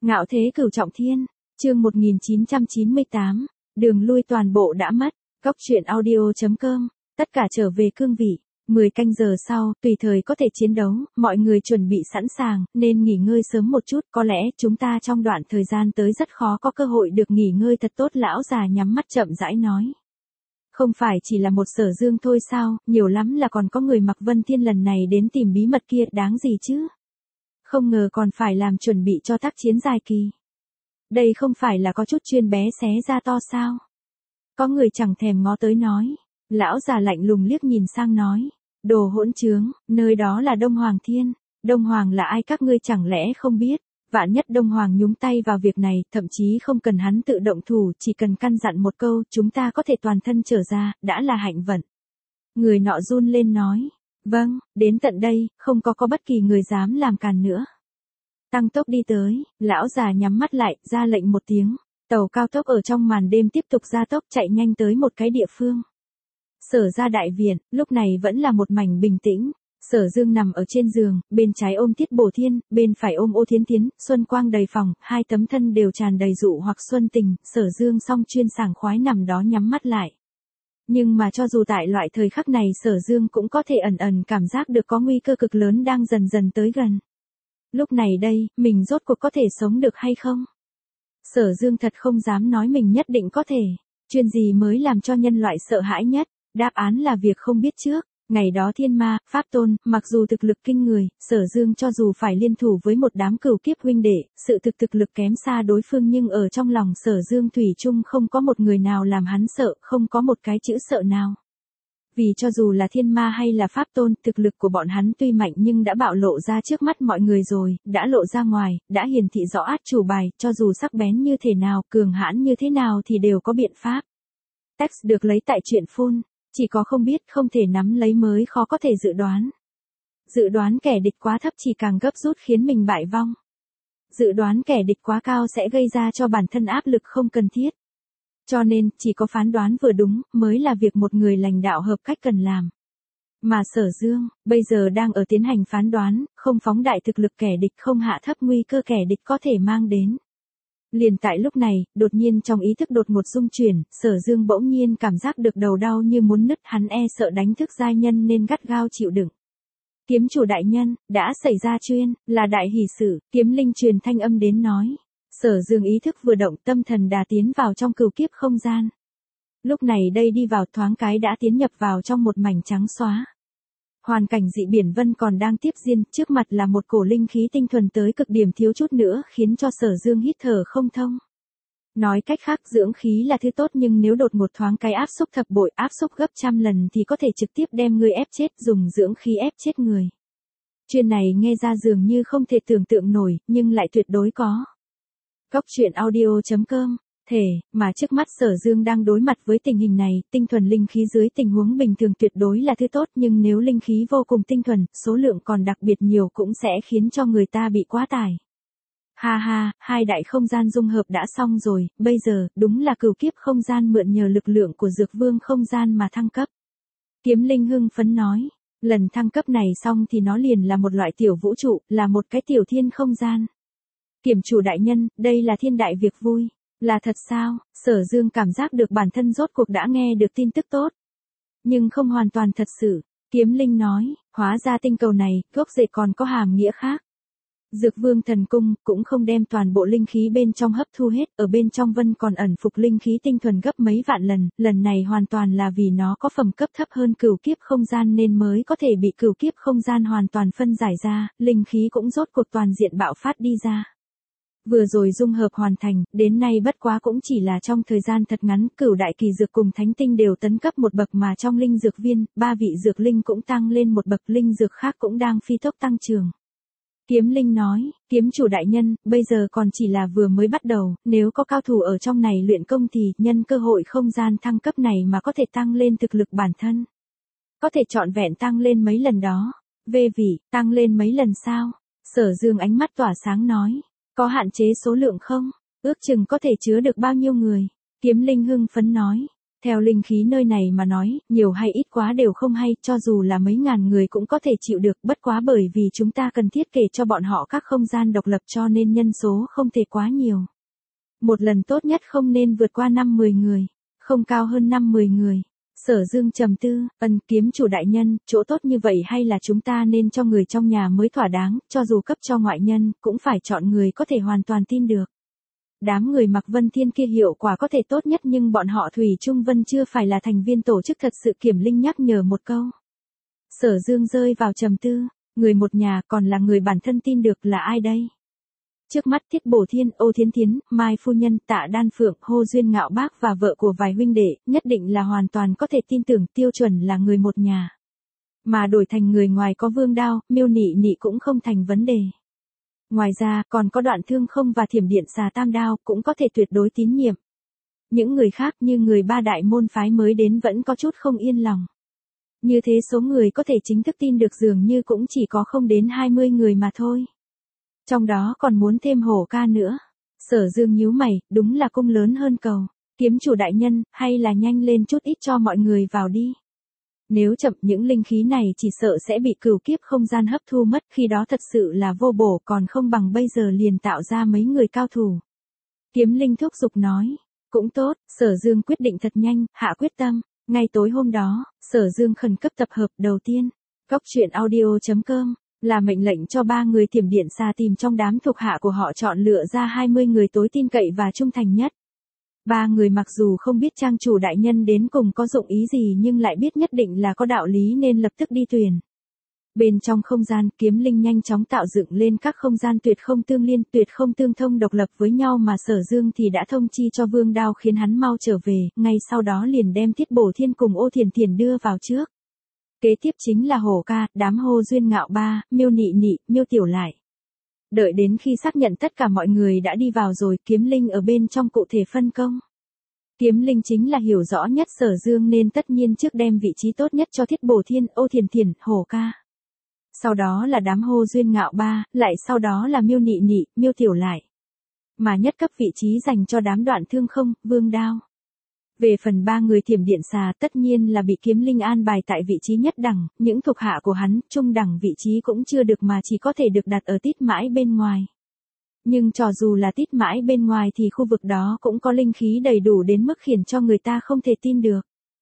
Ngạo thế cửu trọng thiên, chương 1998, đường lui toàn bộ đã mất, góc truyện audio.com, tất cả trở về cương vị. 10 canh giờ sau, tùy thời có thể chiến đấu, mọi người chuẩn bị sẵn sàng, nên nghỉ ngơi sớm một chút, có lẽ chúng ta trong đoạn thời gian tới rất khó có cơ hội được nghỉ ngơi thật tốt. Lão già nhắm mắt chậm rãi nói. Không phải chỉ là một Sở Dương thôi sao, nhiều lắm là còn có người mặc Vân Thiên lần này đến tìm bí mật kia, đáng gì chứ? Không ngờ còn phải làm chuẩn bị cho tác chiến dài kỳ. Đây không phải là có chút chuyên bé xé ra to sao? Có người chẳng thèm ngó tới nói. Lão già lạnh lùng liếc nhìn sang nói. Đồ hỗn trướng, nơi đó là Đông Hoàng Thiên. Đông Hoàng là ai các ngươi chẳng lẽ không biết? Vạn nhất Đông Hoàng nhúng tay vào việc này, thậm chí không cần hắn tự động thủ, chỉ cần căn dặn một câu, chúng ta có thể toàn thân trở ra, đã là hạnh vận. Người nọ run lên nói. Vâng, đến tận đây, không có bất kỳ người dám làm càn nữa. Tăng tốc đi tới, lão già nhắm mắt lại, ra lệnh một tiếng. Tàu cao tốc ở trong màn đêm tiếp tục gia tốc chạy nhanh tới một cái địa phương. Sở ra đại viện, lúc này vẫn là một mảnh bình tĩnh. Sở Dương nằm ở trên giường, bên trái ôm Tiết Bổ Thiên, bên phải ôm Ô Thiến Thiến, xuân quang đầy phòng, hai tấm thân đều tràn đầy dụ hoặc xuân tình. Sở Dương song chuyên sảng khoái nằm đó nhắm mắt lại. Nhưng mà cho dù tại loại thời khắc này Sở Dương cũng có thể ẩn ẩn cảm giác được có nguy cơ cực lớn đang dần dần tới gần. Lúc này đây, mình rốt cuộc có thể sống được hay không? Sở Dương thật không dám nói mình nhất định có thể. Chuyện gì mới làm cho nhân loại sợ hãi nhất? Đáp án là việc không biết trước. Ngày đó thiên ma, pháp tôn, mặc dù thực lực kinh người, Sở Dương cho dù phải liên thủ với một đám cửu kiếp huynh đệ, sự thực lực kém xa đối phương nhưng ở trong lòng Sở Dương thủy chung không có một người nào làm hắn sợ, không có một cái chữ sợ nào. Vì cho dù là thiên ma hay là pháp tôn, thực lực của bọn hắn tuy mạnh nhưng đã bạo lộ ra trước mắt mọi người rồi, đã lộ ra ngoài, đã hiển thị rõ át chủ bài, cho dù sắc bén như thế nào, cường hãn như thế nào thì đều có biện pháp. Text được lấy tại truyện phun. Chỉ có không biết, không thể nắm lấy mới khó có thể dự đoán. Dự đoán kẻ địch quá thấp chỉ càng gấp rút khiến mình bại vong. Dự đoán kẻ địch quá cao sẽ gây ra cho bản thân áp lực không cần thiết. Cho nên, chỉ có phán đoán vừa đúng, mới là việc một người lãnh đạo hợp cách cần làm. Mà Sở Dương, bây giờ đang ở tiến hành phán đoán, không phóng đại thực lực kẻ địch, không hạ thấp nguy cơ kẻ địch có thể mang đến. Liền tại lúc này, đột nhiên trong ý thức đột ngột rung chuyển, Sở Dương bỗng nhiên cảm giác được đầu đau như muốn nứt, hắn sợ đánh thức giai nhân nên gắt gao chịu đựng. Kiếm chủ đại nhân, đã xảy ra chuyện, là đại hỷ sự, kiếm linh truyền thanh âm đến nói. Sở Dương ý thức vừa động, tâm thần đà tiến vào trong cửu kiếp không gian. Lúc này đây đi vào thoáng cái đã tiến nhập vào trong một mảnh trắng xóa. Hoàn cảnh dị biển vân còn đang tiếp diễn, trước mặt là một cổ linh khí tinh thuần tới cực điểm, thiếu chút nữa khiến cho Sở Dương hít thở không thông. Nói cách khác, dưỡng khí là thứ tốt nhưng nếu đột ngột thoáng cái áp xúc thập bội, áp xúc gấp trăm lần thì có thể trực tiếp đem người ép chết, dùng dưỡng khí ép chết người. Chuyện này nghe ra dường như không thể tưởng tượng nổi, nhưng lại tuyệt đối có. Góc truyện audio.com. Mà trước mắt Sở Dương đang đối mặt với tình hình này, tinh thuần linh khí dưới tình huống bình thường tuyệt đối là thứ tốt, nhưng nếu linh khí vô cùng tinh thuần, số lượng còn đặc biệt nhiều cũng sẽ khiến cho người ta bị quá tải. Ha ha, hai đại không gian dung hợp đã xong rồi, bây giờ, đúng là cửu kiếp không gian mượn nhờ lực lượng của Dược Vương không gian mà thăng cấp. Kiếm Linh hưng phấn nói, lần thăng cấp này xong thì nó liền là một loại tiểu vũ trụ, là một cái tiểu thiên không gian. Kiểm chủ đại nhân, đây là thiên đại việc vui. Là thật sao? Sở Dương cảm giác được bản thân rốt cuộc đã nghe được tin tức tốt. Nhưng không hoàn toàn thật sự. Kiếm Linh nói, hóa ra tinh cầu này, gốc rễ còn có hàm nghĩa khác. Dược Vương thần cung, cũng không đem toàn bộ linh khí bên trong hấp thu hết, ở bên trong vân còn ẩn phục linh khí tinh thuần gấp mấy vạn lần, lần này hoàn toàn là vì nó có phẩm cấp thấp hơn cửu kiếp không gian nên mới có thể bị cửu kiếp không gian hoàn toàn phân giải ra, linh khí cũng rốt cuộc toàn diện bạo phát đi ra. Vừa rồi dung hợp hoàn thành, đến nay bất quá cũng chỉ là trong thời gian thật ngắn, cửu đại kỳ dược cùng thánh tinh đều tấn cấp một bậc mà trong linh dược viên, 3 vị dược linh cũng tăng lên một bậc, linh dược khác cũng đang phi tốc tăng trưởng. Kiếm Linh nói, kiếm chủ đại nhân, bây giờ còn chỉ là vừa mới bắt đầu, nếu có cao thủ ở trong này luyện công thì nhân cơ hội không gian thăng cấp này mà có thể tăng lên thực lực bản thân. Có thể trọn vẹn tăng lên mấy lần đó. Về vị, tăng lên mấy lần sao? Sở Dương ánh mắt tỏa sáng nói. Có hạn chế số lượng không? Ước chừng có thể chứa được bao nhiêu người? Kiếm Linh hưng phấn nói. Theo linh khí nơi này mà nói, nhiều hay ít quá đều không hay, cho dù là mấy ngàn người cũng có thể chịu được, bất quá bởi vì chúng ta cần thiết kể cho bọn họ các không gian độc lập cho nên nhân số không thể quá nhiều. Một lần tốt nhất không nên vượt qua 5-10 người, không cao hơn 5-10 người. Sở Dương trầm tư, kiếm chủ đại nhân, chỗ tốt như vậy hay là chúng ta nên cho người trong nhà mới thỏa đáng, cho dù cấp cho ngoại nhân, cũng phải chọn người có thể hoàn toàn tin được. Đám người mặc Vân Thiên kia hiệu quả có thể tốt nhất nhưng bọn họ Thủy Trung Vân chưa phải là thành viên tổ chức thật sự. Kiểm Linh nhắc nhở một câu. Sở Dương rơi vào trầm tư, người một nhà còn là người bản thân tin được là ai đây? Trước mắt Thiết Bổ Thiên, Ô Thiến Thiến, Mai Phu Nhân, Tạ Đan Phượng, Hô Duyên Ngạo Bác và vợ của vài huynh đệ, nhất định là hoàn toàn có thể tin tưởng, tiêu chuẩn là người một nhà. Mà đổi thành người ngoài có Vương Đao, Miêu Nị Nị cũng không thành vấn đề. Ngoài ra, còn có Đoạn Thương Không và Thiểm Điện Xà Tam Đao cũng có thể tuyệt đối tín nhiệm. Những người khác như người ba đại môn phái mới đến vẫn có chút không yên lòng. Như thế số người có thể chính thức tin được dường như cũng chỉ có không đến 20 người mà thôi. Trong đó còn muốn thêm Hổ Ca nữa. Sở Dương nhíu mày, đúng là cung lớn hơn cầu. Kiếm chủ đại nhân, hay là nhanh lên chút ít cho mọi người vào đi. Nếu chậm những linh khí này chỉ sợ sẽ bị cửu kiếp không gian hấp thu mất, khi đó thật sự là vô bổ, còn không bằng bây giờ liền tạo ra mấy người cao thủ. Kiếm Linh thúc giục nói, cũng tốt. Sở Dương quyết định thật nhanh, hạ quyết tâm. Ngay tối hôm đó, Sở Dương khẩn cấp tập hợp đầu tiên. Góc truyện audio.com là mệnh lệnh cho 3 người Thiểm Điện Xà tìm trong đám thuộc hạ của họ chọn lựa ra 20 người tối tin cậy và trung thành nhất. 3 người mặc dù không biết trang chủ đại nhân đến cùng có dụng ý gì nhưng lại biết nhất định là có đạo lý nên lập tức đi tuyển. Bên trong không gian, Kiếm Linh nhanh chóng tạo dựng lên các không gian tuyệt không tương liên, tuyệt không tương thông độc lập với nhau mà Sở Dương thì đã thông chi cho Vương Đao khiến hắn mau trở về, ngay sau đó liền đem Thiết Bổ Thiên cùng Ô Thiền Thiền đưa vào trước. Kế tiếp chính là Hổ Ca, đám Hô Duyên Ngạo Ba, Miêu Nị Nị, Miêu Tiểu Lại. Đợi đến khi xác nhận tất cả mọi người đã đi vào rồi, Kiếm Linh ở bên trong cụ thể phân công. Kiếm Linh chính là hiểu rõ nhất Sở Dương nên tất nhiên trước đem vị trí tốt nhất cho Thiết Bổ Thiên, Ô Thiền Thiền, Hổ Ca. Sau đó là đám Hô Duyên Ngạo Ba, lại sau đó là Miêu Nị Nị, Miêu Tiểu Lại. Mà nhất cấp vị trí dành cho đám Đoạn Thương Không, Vương Đao. Về phần 3 người Thiểm Điện Xà tất nhiên là bị Kiếm Linh an bài tại vị trí nhất đẳng, những thuộc hạ của hắn, trung đẳng vị trí cũng chưa được mà chỉ có thể được đặt ở tít mãi bên ngoài. Nhưng cho dù là tít mãi bên ngoài thì khu vực đó cũng có linh khí đầy đủ đến mức khiến cho người ta không thể tin được.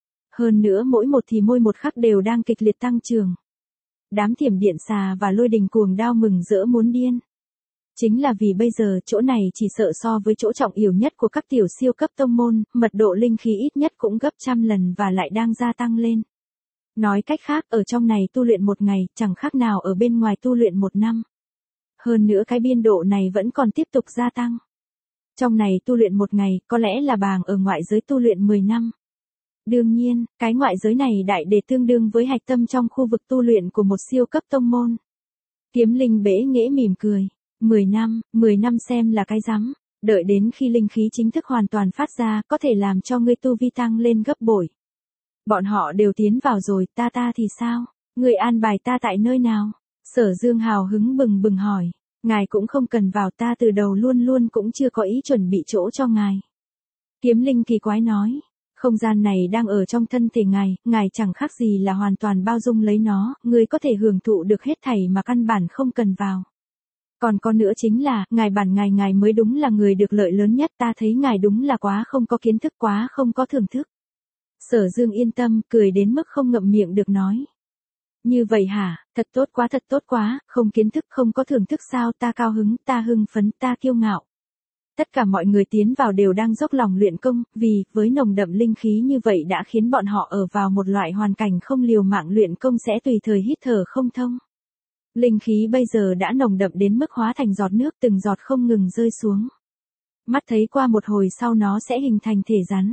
Hơn nữa mỗi một thì mỗi một khắc đều đang kịch liệt tăng trưởng. Đám Thiểm Điện Xà và Lôi Đình Cuồng Đao mừng rỡ muốn điên. Chính là vì bây giờ chỗ này chỉ sợ so với chỗ trọng yếu nhất của các tiểu siêu cấp tông môn, mật độ linh khí ít nhất cũng gấp trăm lần và lại đang gia tăng lên. Nói cách khác, ở trong này tu luyện một ngày, chẳng khác nào ở bên ngoài tu luyện một năm. Hơn nữa cái biên độ này vẫn còn tiếp tục gia tăng. Trong này tu luyện một ngày, có lẽ là bằng ở ngoại giới tu luyện 10 năm. Đương nhiên, cái ngoại giới này đại để tương đương với hạch tâm trong khu vực tu luyện của một siêu cấp tông môn. Kiếm Linh bẽ nghễ mỉm cười. 10 năm xem là cái rắm, đợi đến khi linh khí chính thức hoàn toàn phát ra, có thể làm cho ngươi tu vi tăng lên gấp bội. Bọn họ đều tiến vào rồi, ta thì sao? Ngươi an bài ta tại nơi nào? Sở Dương hào hứng bừng bừng hỏi, ngài cũng không cần vào, ta từ đầu luôn luôn cũng chưa có ý chuẩn bị chỗ cho ngài. Kiếm Linh kỳ quái nói, không gian này đang ở trong thân thể ngài chẳng khác gì là hoàn toàn bao dung lấy nó, ngươi có thể hưởng thụ được hết thảy mà căn bản không cần vào. Còn có nữa chính là, ngài mới đúng là người được lợi lớn nhất, ta thấy ngài đúng là quá không có kiến thức, quá không có thưởng thức. Sở Dương yên tâm, cười đến mức không ngậm miệng được nói. Như vậy hả, thật tốt quá, không kiến thức không có thưởng thức sao, ta cao hứng, ta hưng phấn, ta kiêu ngạo. Tất cả mọi người tiến vào đều đang dốc lòng luyện công, vì, với nồng đậm linh khí như vậy đã khiến bọn họ ở vào một loại hoàn cảnh không liều mạng luyện công sẽ tùy thời hít thở không thông. Linh khí bây giờ đã nồng đậm đến mức hóa thành giọt nước, từng giọt không ngừng rơi xuống. Mắt thấy qua một hồi sau nó sẽ hình thành thể rắn.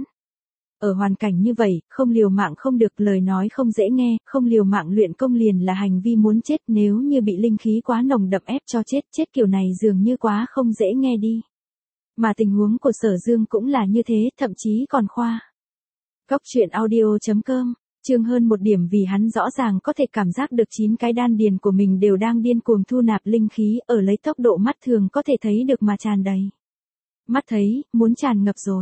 Ở hoàn cảnh như vậy, không liều mạng không được, lời nói không dễ nghe, không liều mạng luyện công liền là hành vi muốn chết, nếu như bị linh khí quá nồng đậm ép cho chết kiểu này dường như quá không dễ nghe đi. Mà tình huống của Sở Dương cũng là như thế, thậm chí còn khoa. Góc truyện audio.com chương hơn một điểm vì hắn rõ ràng có thể cảm giác được 9 cái đan điền của mình đều đang điên cuồng thu nạp linh khí ở lấy tốc độ mắt thường có thể thấy được mà tràn đầy. Mắt thấy, muốn tràn ngập rồi.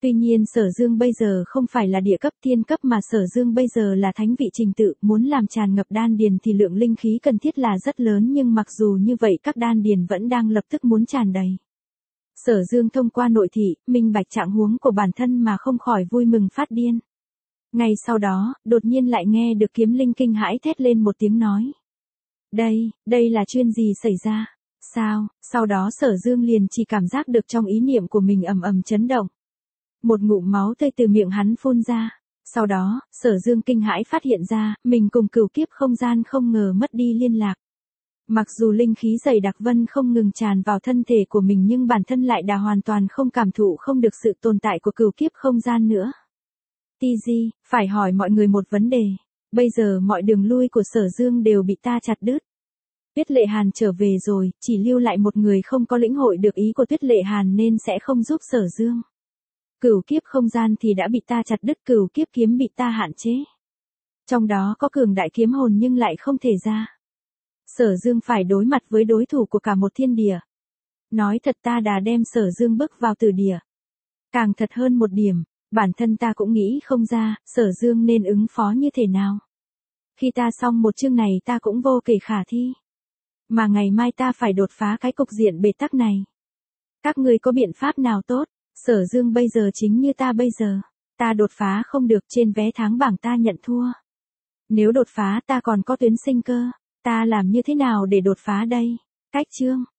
Tuy nhiên Sở Dương bây giờ không phải là địa cấp thiên cấp mà Sở Dương bây giờ là thánh vị trình tự, muốn làm tràn ngập đan điền thì lượng linh khí cần thiết là rất lớn, nhưng mặc dù như vậy các đan điền vẫn đang lập tức muốn tràn đầy. Sở Dương thông qua nội thị, minh bạch trạng huống của bản thân mà không khỏi vui mừng phát điên. Ngay sau đó, đột nhiên lại nghe được Kiếm Linh kinh hãi thét lên một tiếng nói. Đây là chuyện gì xảy ra? Sao? Sau đó Sở Dương liền chỉ cảm giác được trong ý niệm của mình ầm ầm chấn động. Một ngụm máu tươi từ miệng hắn phun ra. Sau đó, Sở Dương kinh hãi phát hiện ra, mình cùng cửu kiếp không gian không ngờ mất đi liên lạc. Mặc dù linh khí dày đặc vân không ngừng tràn vào thân thể của mình nhưng bản thân lại đã hoàn toàn không cảm thụ không được sự tồn tại của cửu kiếp không gian nữa. TG, phải hỏi mọi người một vấn đề. Bây giờ mọi đường lui của Sở Dương đều bị ta chặt đứt. Tuyết Lệ Hàn trở về rồi, chỉ lưu lại một người không có lĩnh hội được ý của Tuyết Lệ Hàn nên sẽ không giúp Sở Dương. Cửu kiếp không gian thì đã bị ta chặt đứt, cửu kiếp kiếm bị ta hạn chế. Trong đó có cường đại kiếm hồn nhưng lại không thể ra. Sở Dương phải đối mặt với đối thủ của cả một thiên địa. Nói thật ta đã đem Sở Dương bước vào tử địa. Càng thật hơn một điểm, bản thân ta cũng nghĩ không ra, Sở Dương nên ứng phó như thế nào. Khi ta xong một chương này ta cũng vô kể khả thi. Mà ngày mai ta phải đột phá cái cục diện bế tắc này. Các ngươi có biện pháp nào tốt? Sở Dương bây giờ chính như ta bây giờ. Ta đột phá không được, trên vé tháng bảng ta nhận thua. Nếu đột phá ta còn có tuyến sinh cơ. Ta làm như thế nào để đột phá đây? Cách chương.